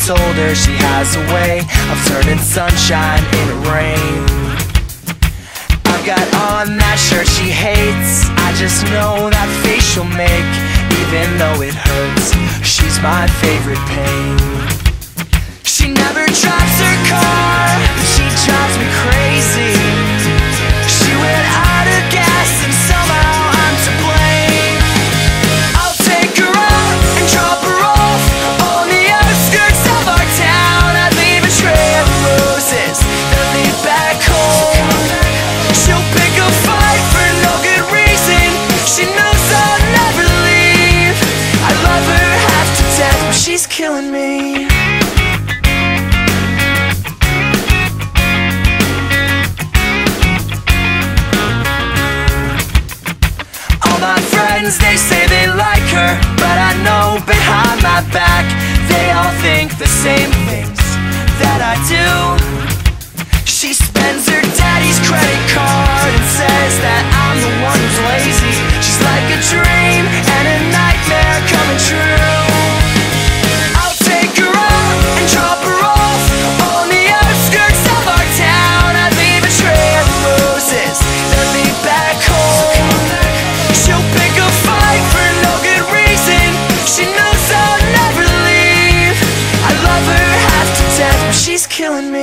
told her she has a way of turning sunshine into rain. I've got on that shirt she hates, I just know that face she'll make. Even though it hurts, she's my favorite pain. She never drives her car, she drives me crazy. She went out of gas and somehow I'm to blame. I'll take her out and drop her off on the outskirts of our town. I'd leave a tray of roses, then leave back home. She'll pick a fight for no good reason, she knows I'll never leave. I love her half to death, but she's killing me. My friends, they say they like her, but I know behind my back they all think the same things that I do. She spends her daddy's credit card and says that I'm the one who's lazy. She's like a dream and a nightmare coming true. I'll take her out and drop her off on the outskirts of our town. I'd leave a tray of roses, then leave back home. She'll pick a fight for no good reason, she knows I'll never leave. I love her half to death, but she's killing me.